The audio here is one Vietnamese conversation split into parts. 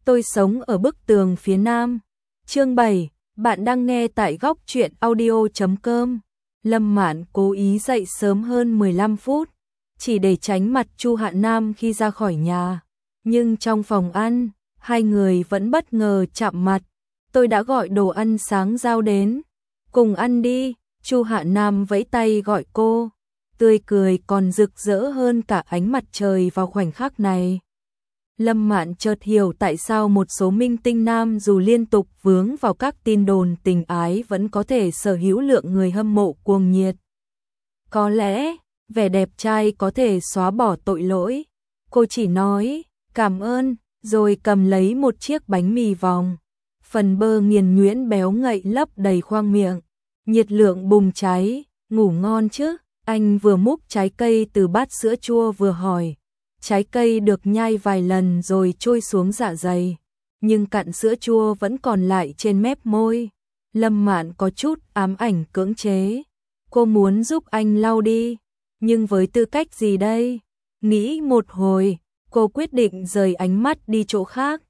Tôi sống ở bức tường phía nam. Chương 7, bạn đang nghe tại góc truyện audio.com. Lâm Mạn cố ý dậy sớm hơn 15 phút, chỉ để tránh mặt Chu Hạ Nam khi ra khỏi nhà. Nhưng trong phòng ăn, hai người vẫn bất ngờ chạm mặt. Tôi đã gọi đồ ăn sáng giao đến. Cùng ăn đi, Chu Hạ Nam vẫy tay gọi cô. Tươi cười còn rực rỡ hơn cả ánh mặt trời vào khoảnh khắc này. Lâm Mạn chợt hiểu tại sao một số minh tinh nam dù liên tục vướng vào các tin đồn tình ái vẫn có thể sở hữu lượng người hâm mộ cuồng nhiệt. Có lẽ, vẻ đẹp trai có thể xóa bỏ tội lỗi. Cô chỉ nói, cảm ơn, rồi cầm lấy một chiếc bánh mì vòng. Phần bơ nghiền nhuyễn béo ngậy lấp đầy khoang miệng. Nhiệt lượng bùng cháy, ngủ ngon chứ? Anh vừa múc trái cây từ bát sữa chua vừa hỏi. Trái cây được nhai vài lần rồi trôi xuống dạ dày, nhưng cặn sữa chua vẫn còn lại trên mép môi. Lâm Mạn có chút ám ảnh cưỡng chế. Cô muốn giúp anh lau đi, nhưng với tư cách gì đây? Nghĩ một hồi, cô quyết định rời ánh mắt đi chỗ khác.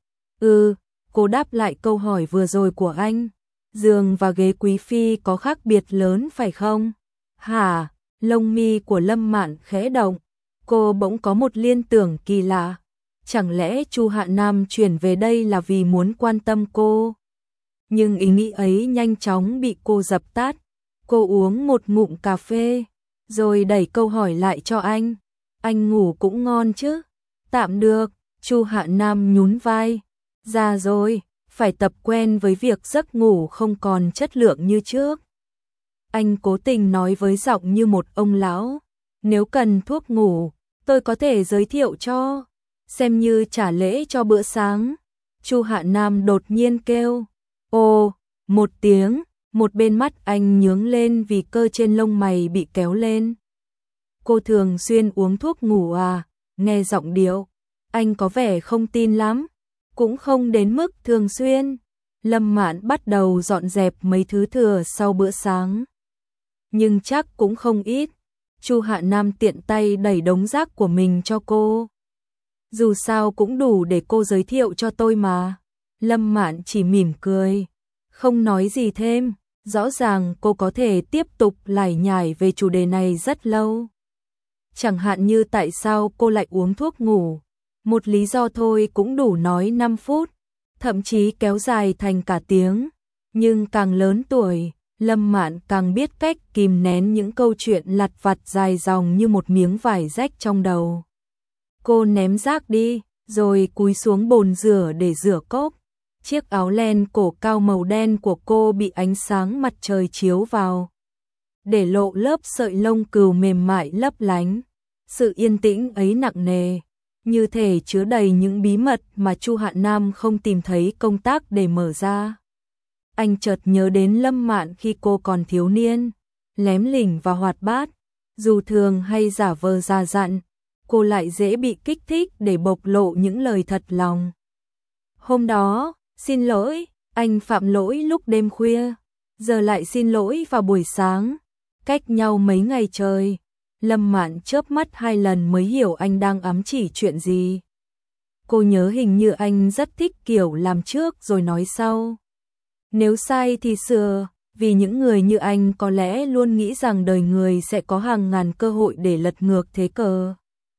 Cô đáp lại câu hỏi vừa rồi của anh. Giường và ghế quý phi có khác biệt lớn phải không? Hả? Lông mi của Lâm Mạn khẽ động. Cô bỗng có một liên tưởng kỳ lạ. Chẳng lẽ Chu Hạ Nam chuyển về đây là vì muốn quan tâm cô? Nhưng ý nghĩ ấy nhanh chóng bị cô dập tắt. Cô uống một ngụm cà phê, rồi đẩy câu hỏi lại cho anh. Anh ngủ cũng ngon chứ? Tạm được, Chu Hạ Nam nhún vai. Già rồi, phải tập quen với việc giấc ngủ không còn chất lượng như trước. Anh cố tình nói với giọng như một ông lão. Nếu cần thuốc ngủ, tôi có thể giới thiệu cho, xem như trả lễ cho bữa sáng. Chu Hạ Nam đột nhiên kêu. Ồ, một tiếng, một bên mắt anh nhướng lên vì cơ trên lông mày bị kéo lên. Cô thường xuyên uống thuốc ngủ à? Nghe giọng điệu, anh có vẻ không tin lắm. Cũng không đến mức thường xuyên. Lâm Mạn bắt đầu dọn dẹp mấy thứ thừa sau bữa sáng. Nhưng chắc cũng không ít. Chu Hạ Nam tiện tay đẩy đống rác của mình cho cô. Dù sao cũng đủ để cô giới thiệu cho tôi mà. Lâm Mạn chỉ mỉm cười, không nói gì thêm. Rõ ràng cô có thể tiếp tục lải nhải về chủ đề này rất lâu. Chẳng hạn như tại sao cô lại uống thuốc ngủ. Một lý do thôi cũng đủ nói 5 phút, thậm chí kéo dài thành cả tiếng. Nhưng càng lớn tuổi, Lâm Mạn càng biết cách kìm nén những câu chuyện lặt vặt dài dòng như một miếng vải rách trong đầu. Cô ném rác đi, rồi cúi xuống bồn rửa để rửa cốc. Chiếc áo len cổ cao màu đen của cô bị ánh sáng mặt trời chiếu vào, để lộ lớp sợi lông cừu mềm mại lấp lánh. Sự yên tĩnh ấy nặng nề, như thể chứa đầy những bí mật mà Chu Hạ Nam không tìm thấy công tác để mở ra. Anh chợt nhớ đến Lâm Mạn khi cô còn thiếu niên, lém lỉnh và hoạt bát. Dù thường hay giả vờ già dặn, cô lại dễ bị kích thích để bộc lộ những lời thật lòng. Hôm đó, xin lỗi, anh phạm lỗi lúc đêm khuya, giờ lại xin lỗi vào buổi sáng. Cách nhau mấy ngày trời, Lâm Mạn chớp mắt 2 lần mới hiểu anh đang ám chỉ chuyện gì. Cô nhớ hình như anh rất thích kiểu làm trước rồi nói sau. Nếu sai thì sửa, vì những người như anh có lẽ luôn nghĩ rằng đời người sẽ có hàng ngàn cơ hội để lật ngược thế cờ.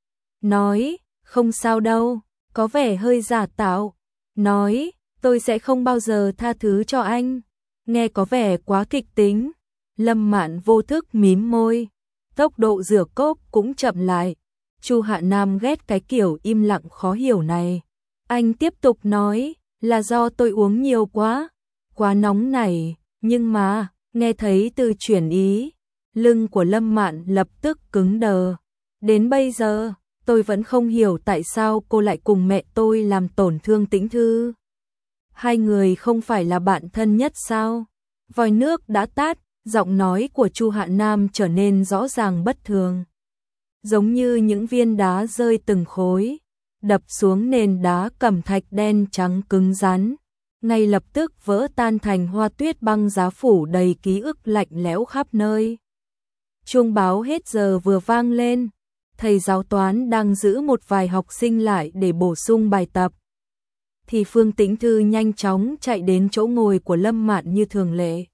Nói, không sao đâu, có vẻ hơi giả tạo. Nói, tôi sẽ không bao giờ tha thứ cho anh. Nghe có vẻ quá kịch tính. Lâm Mạn vô thức mím môi. Tốc độ rửa cốc cũng chậm lại. Chu Hạ Nam ghét cái kiểu im lặng khó hiểu này. Anh tiếp tục nói, là do tôi uống nhiều quá nóng nảy. Nhưng mà, nghe thấy từ chuyển ý, lưng của Lâm Mạn lập tức cứng đờ. Đến bây giờ, tôi vẫn không hiểu tại sao cô lại cùng mẹ tôi làm tổn thương Tĩnh Thư. Hai người không phải là bạn thân nhất sao? Vòi nước đã tắt, giọng nói của Chu Hạ Nam trở nên rõ ràng bất thường. Giống như những viên đá rơi từng khối, đập xuống nền đá cẩm thạch đen trắng cứng rắn. Ngay lập tức vỡ tan thành hoa tuyết băng giá phủ đầy ký ức lạnh lẽo khắp nơi. Chuông báo hết giờ vừa vang lên. Thầy giáo toán đang giữ một vài học sinh lại để bổ sung bài tập. thì Phương Tĩnh Thư nhanh chóng chạy đến chỗ ngồi của Lâm Mạn như thường lệ.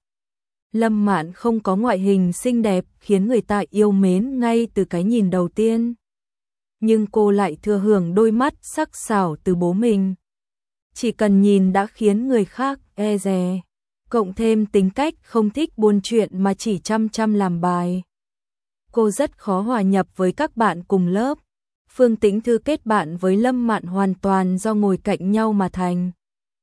Lâm Mạn không có ngoại hình xinh đẹp khiến người ta yêu mến ngay từ cái nhìn đầu tiên. Nhưng cô lại thừa hưởng đôi mắt sắc sảo từ bố mình. Chỉ cần nhìn đã khiến người khác e dè. Cộng thêm tính cách không thích buôn chuyện mà chỉ chăm chăm làm bài. Cô rất khó hòa nhập với các bạn cùng lớp. Phương Tĩnh Thư kết bạn với Lâm Mạn hoàn toàn do ngồi cạnh nhau mà thành.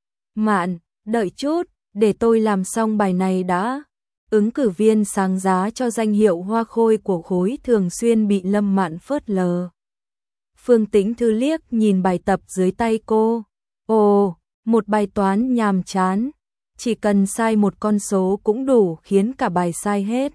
Mạn, đợi chút, để tôi làm xong bài này đã. Ứng cử viên sáng giá cho danh hiệu hoa khôi của khối thường xuyên bị Lâm Mạn phớt lờ. Phương Tĩnh Thư liếc nhìn bài tập dưới tay cô. Ồ, một bài toán nhàm chán. Chỉ cần sai một con số cũng đủ khiến cả bài sai hết.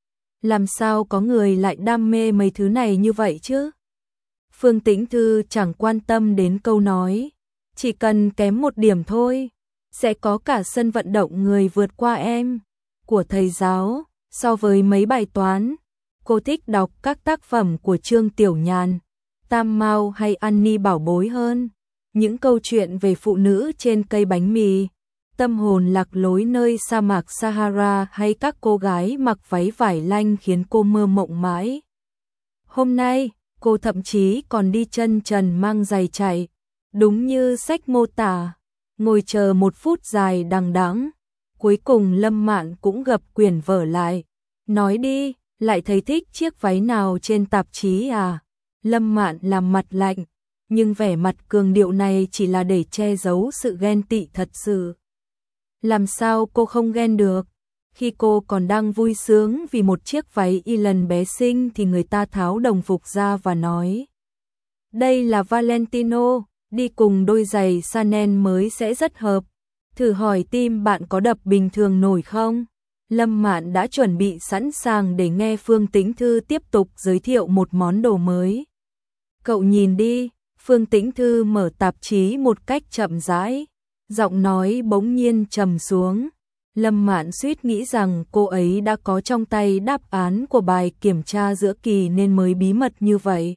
Làm sao có người lại đam mê mấy thứ này như vậy chứ? Phương Tĩnh Thư chẳng quan tâm đến câu nói. Chỉ cần kém một điểm thôi, sẽ có cả sân vận động người vượt qua em. Của thầy giáo, so với mấy bài toán, cô thích đọc các tác phẩm của Trương Tiểu Nhàn, Tam Mao hay Annie Bảo Bối hơn. Những câu chuyện về phụ nữ trên cây bánh mì, tâm hồn lạc lối nơi sa mạc Sahara hay các cô gái mặc váy vải lanh khiến cô mơ mộng mãi. Hôm nay, cô thậm chí còn đi chân trần mang giày chạy, đúng như sách mô tả, ngồi chờ 1 phút dài đằng đẵng. Cuối cùng Lâm Mạn cũng gập quyển vở lại. Nói đi, lại thấy thích chiếc váy nào trên tạp chí à? Lâm Mạn làm mặt lạnh, nhưng vẻ mặt cường điệu này chỉ là để che giấu sự ghen tị thật sự. Làm sao cô không ghen được? Khi cô còn đang vui sướng vì một chiếc váy y lần bé xinh thì người ta tháo đồng phục ra và nói. Đây là Valentino, đi cùng đôi giày Chanel mới sẽ rất hợp. Thử hỏi tim bạn có đập bình thường nổi không? Lâm Mạn đã chuẩn bị sẵn sàng để nghe Phương Tĩnh Thư tiếp tục giới thiệu một món đồ mới. Cậu nhìn đi, Phương Tĩnh Thư mở tạp chí một cách chậm rãi, giọng nói bỗng nhiên trầm xuống. Lâm Mạn suýt nghĩ rằng cô ấy đã có trong tay đáp án của bài kiểm tra giữa kỳ nên mới bí mật như vậy.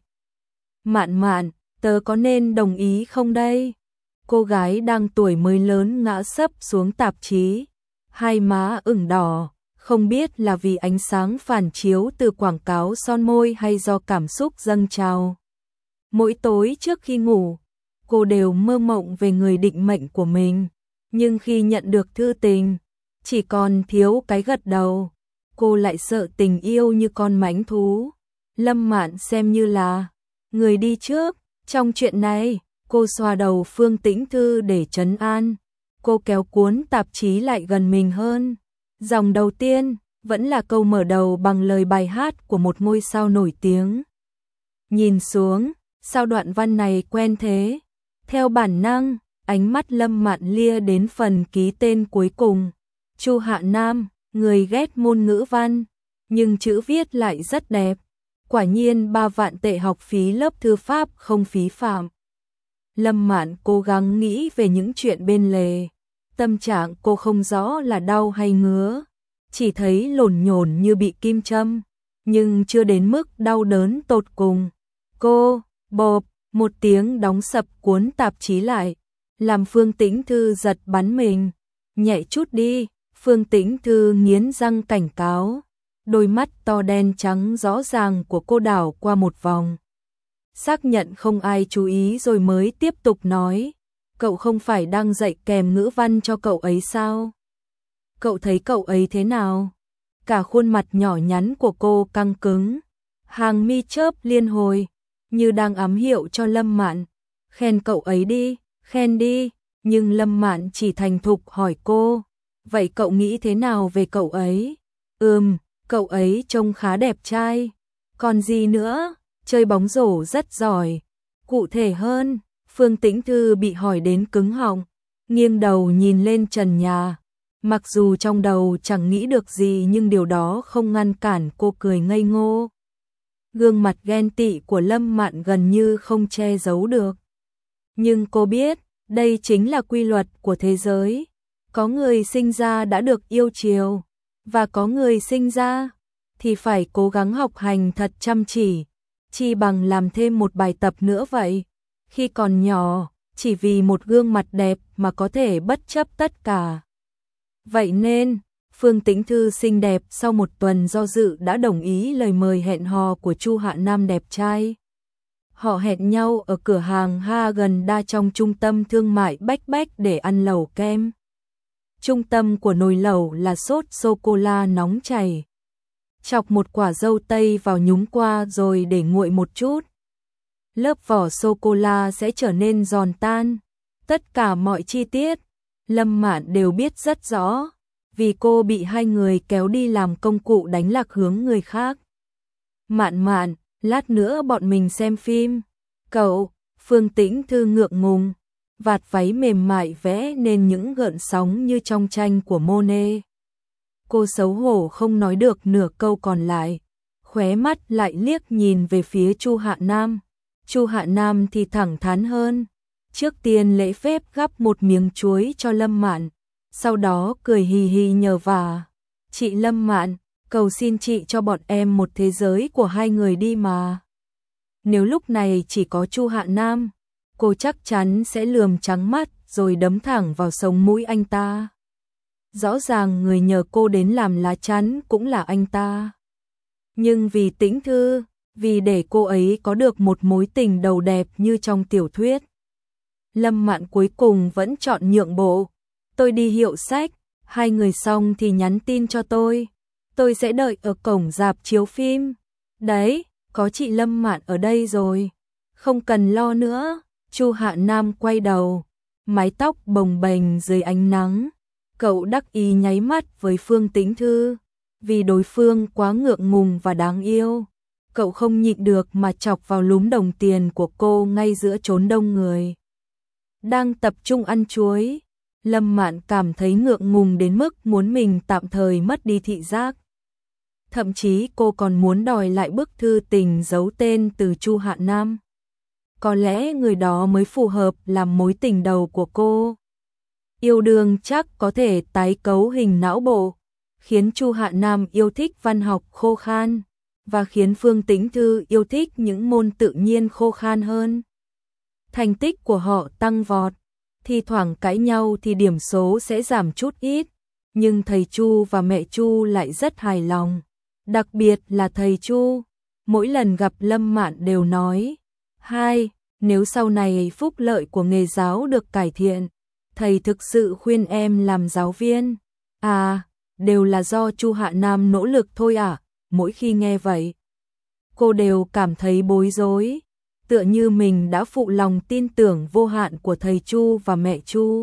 Mạn Mạn, tớ có nên đồng ý không đây? Cô gái đang tuổi mới lớn ngã sấp xuống tạp chí, hai má ửng đỏ, không biết là vì ánh sáng phản chiếu từ quảng cáo son môi hay do cảm xúc dâng trào. Mỗi tối trước khi ngủ, cô đều mơ mộng về người định mệnh của mình, nhưng khi nhận được thư tình, chỉ còn thiếu cái gật đầu. Cô lại sợ tình yêu như con mãnh thú. Lâm Mạn xem như là người đi trước trong chuyện này. Cô xoa đầu Phương Tĩnh Thư để trấn an. Cô kéo cuốn tạp chí lại gần mình hơn. Dòng đầu tiên vẫn là câu mở đầu bằng lời bài hát của một ngôi sao nổi tiếng. Nhìn xuống, sao đoạn văn này quen thế? Theo bản năng, ánh mắt Lâm Mạn lia đến phần ký tên cuối cùng. Chu Hạ Nam, người ghét môn ngữ văn, nhưng chữ viết lại rất đẹp. Quả nhiên 3 vạn tệ học phí lớp thư pháp không phí phạm. Lâm Mạn cố gắng nghĩ về những chuyện bên lề. Tâm trạng cô không rõ là đau hay ngứa, chỉ thấy lổn nhổn như bị kim châm, nhưng chưa đến mức đau đớn tột cùng. Cô, bộp, một tiếng đóng sập cuốn tạp chí lại, làm Phương Tĩnh Thư giật bắn mình. Nhẹ chút đi, Phương Tĩnh Thư nghiến răng cảnh cáo. Đôi mắt to đen trắng rõ ràng của cô đảo qua một vòng. Xác nhận không ai chú ý rồi mới tiếp tục nói. Cậu không phải đang dạy kèm ngữ văn cho cậu ấy sao? Cậu thấy cậu ấy thế nào? Cả khuôn mặt nhỏ nhắn của cô căng cứng. Hàng mi chớp liên hồi, như đang ám hiệu cho Lâm Mạn. Khen cậu ấy đi, khen đi. Nhưng Lâm Mạn chỉ thành thục hỏi cô. Vậy cậu nghĩ thế nào về cậu ấy? Cậu ấy trông khá đẹp trai. Còn gì nữa? Chơi bóng rổ rất giỏi. Cụ thể hơn, Phương Tĩnh Thư bị hỏi đến cứng họng, nghiêng đầu nhìn lên trần nhà. Mặc dù trong đầu chẳng nghĩ được gì nhưng điều đó không ngăn cản cô cười ngây ngô. Gương mặt ghen tị của Lâm Mạn gần như không che giấu được. Nhưng cô biết, đây chính là quy luật của thế giới. Có người sinh ra đã được yêu chiều, và có người sinh ra thì phải cố gắng học hành thật chăm chỉ, chi bằng làm thêm một bài tập nữa vậy. Khi còn nhỏ, chỉ vì một gương mặt đẹp mà có thể bất chấp tất cả. Vậy nên, Phương Tĩnh Thư xinh đẹp sau một tuần do dự đã đồng ý lời mời hẹn hò của Chu Hạ Nam đẹp trai. Họ hẹn nhau ở cửa hàng Häagen-Dazs trong trung tâm thương mại Bách Bách để ăn lẩu kem. Trung tâm của nồi lẩu là sốt sô-cô-la nóng chảy. Chọc một quả dâu tây vào nhúng qua rồi để nguội một chút. Lớp vỏ sô-cô-la sẽ trở nên giòn tan. Tất cả mọi chi tiết, Lâm Mạn đều biết rất rõ, vì cô bị hai người kéo đi làm công cụ đánh lạc hướng người khác. Mạn Mạn, lát nữa bọn mình xem phim. Cậu, Phương Tĩnh Thư ngượng ngùng, vạt váy mềm mại vẽ nên những gợn sóng như trong tranh của Monet. Cô xấu hổ không nói được nửa câu còn lại, khóe mắt lại liếc nhìn về phía Chu Hạ Nam. Chu Hạ Nam thì thẳng thắn hơn, trước tiên lễ phép gắp một miếng chuối cho Lâm Mạn, sau đó cười hì hì nhờ vả. Chị Lâm Mạn, cầu xin chị cho bọn em một thế giới của hai người đi mà. Nếu lúc này chỉ có Chu Hạ Nam, cô chắc chắn sẽ lườm trắng mắt rồi đấm thẳng vào sống mũi anh ta. Rõ ràng người nhờ cô đến làm lá chắn cũng là anh ta. Nhưng vì Tĩnh Thư, vì để cô ấy có được một mối tình đầu đẹp như trong tiểu thuyết, Lâm Mạn cuối cùng vẫn chọn nhượng bộ. Tôi đi hiệu sách, hai người xong thì nhắn tin cho tôi sẽ đợi ở cổng rạp chiếu phim. Đấy, có chị Lâm Mạn ở đây rồi, không cần lo nữa. Chu Hạ Nam quay đầu, mái tóc bồng bềnh dưới ánh nắng. Cậu đắc ý nháy mắt với Phương Tĩnh Thư, vì đối phương quá ngượng ngùng và đáng yêu. Cậu không nhịn được mà chọc vào lúm đồng tiền của cô ngay giữa chốn đông người đang tập trung ăn chuối. Lâm Mạn cảm thấy ngượng ngùng đến mức muốn mình tạm thời mất đi thị giác. Thậm chí cô còn muốn đòi lại bức thư tình giấu tên từ Chu Hạ Nam. Có lẽ người đó mới phù hợp làm mối tình đầu của cô. Yêu đương chắc có thể tái cấu hình não bộ, khiến Chu Hạ Nam yêu thích văn học khô khan, và khiến Phương Tĩnh Thư yêu thích những môn tự nhiên khô khan hơn. Thành tích của họ tăng vọt, thi thoảng cãi nhau thì điểm số sẽ giảm chút ít, nhưng thầy Chu và mẹ Chu lại rất hài lòng. Đặc biệt là thầy Chu, mỗi lần gặp Lâm Mạn đều nói: nếu sau này phúc lợi của nghề giáo được cải thiện, thầy thực sự khuyên em làm giáo viên. Đều là do Chu Hạ Nam nỗ lực thôi à? Mỗi khi nghe vậy, cô đều cảm thấy bối rối, tựa như mình đã phụ lòng tin tưởng vô hạn của thầy Chu và mẹ Chu.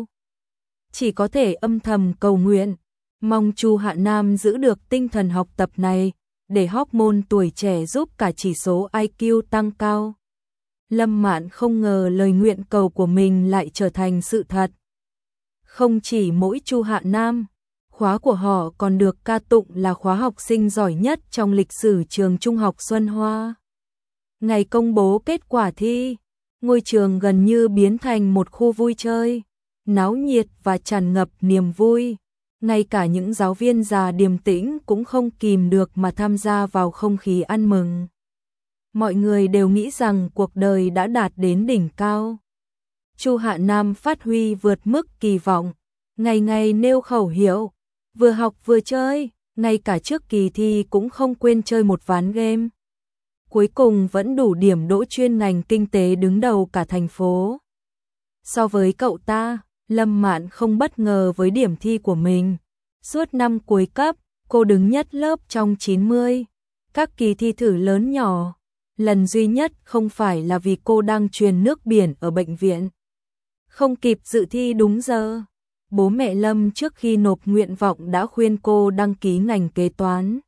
Chỉ có thể âm thầm cầu nguyện, mong Chu Hạ Nam giữ được tinh thần học tập này, để hormone tuổi trẻ giúp cả chỉ số IQ tăng cao. Lâm Mạn không ngờ lời nguyện cầu của mình lại trở thành sự thật. Không chỉ mỗi Chu Hạ Nam, khóa của họ còn được ca tụng là khóa học sinh giỏi nhất trong lịch sử trường Trung học Xuân Hoa. Ngày công bố kết quả thi, ngôi trường gần như biến thành một khu vui chơi, náo nhiệt và tràn ngập niềm vui. Ngay cả những giáo viên già điềm tĩnh cũng không kìm được mà tham gia vào không khí ăn mừng. Mọi người đều nghĩ rằng cuộc đời đã đạt đến đỉnh cao. Chu Hạ Nam phát huy vượt mức kỳ vọng, ngày ngày nêu khẩu hiệu, vừa học vừa chơi, ngay cả trước kỳ thi cũng không quên chơi một ván game. Cuối cùng vẫn đủ điểm đỗ chuyên ngành kinh tế đứng đầu cả thành phố. So với cậu ta, Lâm Mạn không bất ngờ với điểm thi của mình. Suốt năm cuối cấp, cô đứng nhất lớp trong 90. Các kỳ thi thử lớn nhỏ, lần duy nhất không phải là vì cô đang truyền nước biển ở bệnh viện, không kịp dự thi đúng giờ. Bố mẹ Lâm trước khi nộp nguyện vọng đã khuyên cô đăng ký ngành kế toán,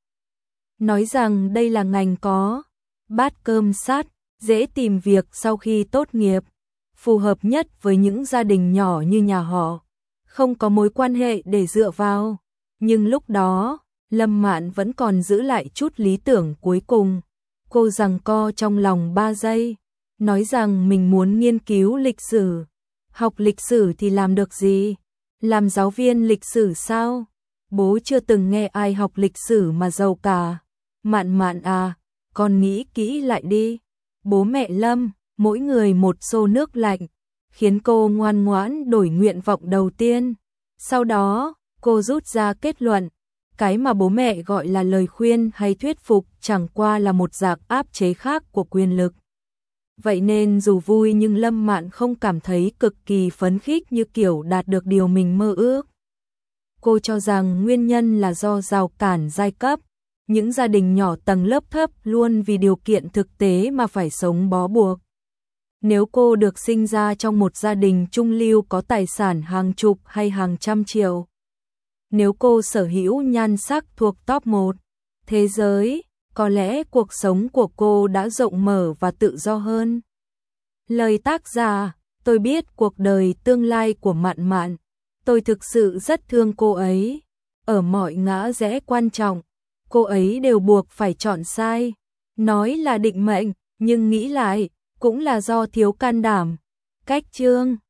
nói rằng đây là ngành có bát cơm sát, dễ tìm việc sau khi tốt nghiệp, phù hợp nhất với những gia đình nhỏ như nhà họ, không có mối quan hệ để dựa vào. Nhưng lúc đó, Lâm Mạn vẫn còn giữ lại chút lý tưởng cuối cùng. Cô giằng co trong lòng 3 giây, nói rằng mình muốn nghiên cứu lịch sử. Học lịch sử thì làm được gì? Làm giáo viên lịch sử sao? Bố chưa từng nghe ai học lịch sử mà giàu cả. Mạn Mạn à, con nghĩ kỹ lại đi. Bố mẹ Lâm, mỗi người một xô nước lạnh, khiến cô ngoan ngoãn đổi nguyện vọng đầu tiên. Sau đó, cô rút ra kết luận, cái mà bố mẹ gọi là lời khuyên hay thuyết phục chẳng qua là một dạng áp chế khác của quyền lực. Vậy nên dù vui nhưng Lâm Mạn không cảm thấy cực kỳ phấn khích như kiểu đạt được điều mình mơ ước. Cô cho rằng nguyên nhân là do rào cản giai cấp, những gia đình nhỏ tầng lớp thấp luôn vì điều kiện thực tế mà phải sống bó buộc. Nếu cô được sinh ra trong một gia đình trung lưu có tài sản hàng chục hay hàng trăm triệu, nếu cô sở hữu nhan sắc thuộc top 1 thế giới, có lẽ cuộc sống của cô đã rộng mở và tự do hơn. Lời tác giả, tôi biết cuộc đời tương lai của Mạn Mạn, tôi thực sự rất thương cô ấy. Ở mọi ngã rẽ quan trọng, cô ấy đều buộc phải chọn sai. Nói là định mệnh, nhưng nghĩ lại, cũng là do thiếu can đảm. Cách chương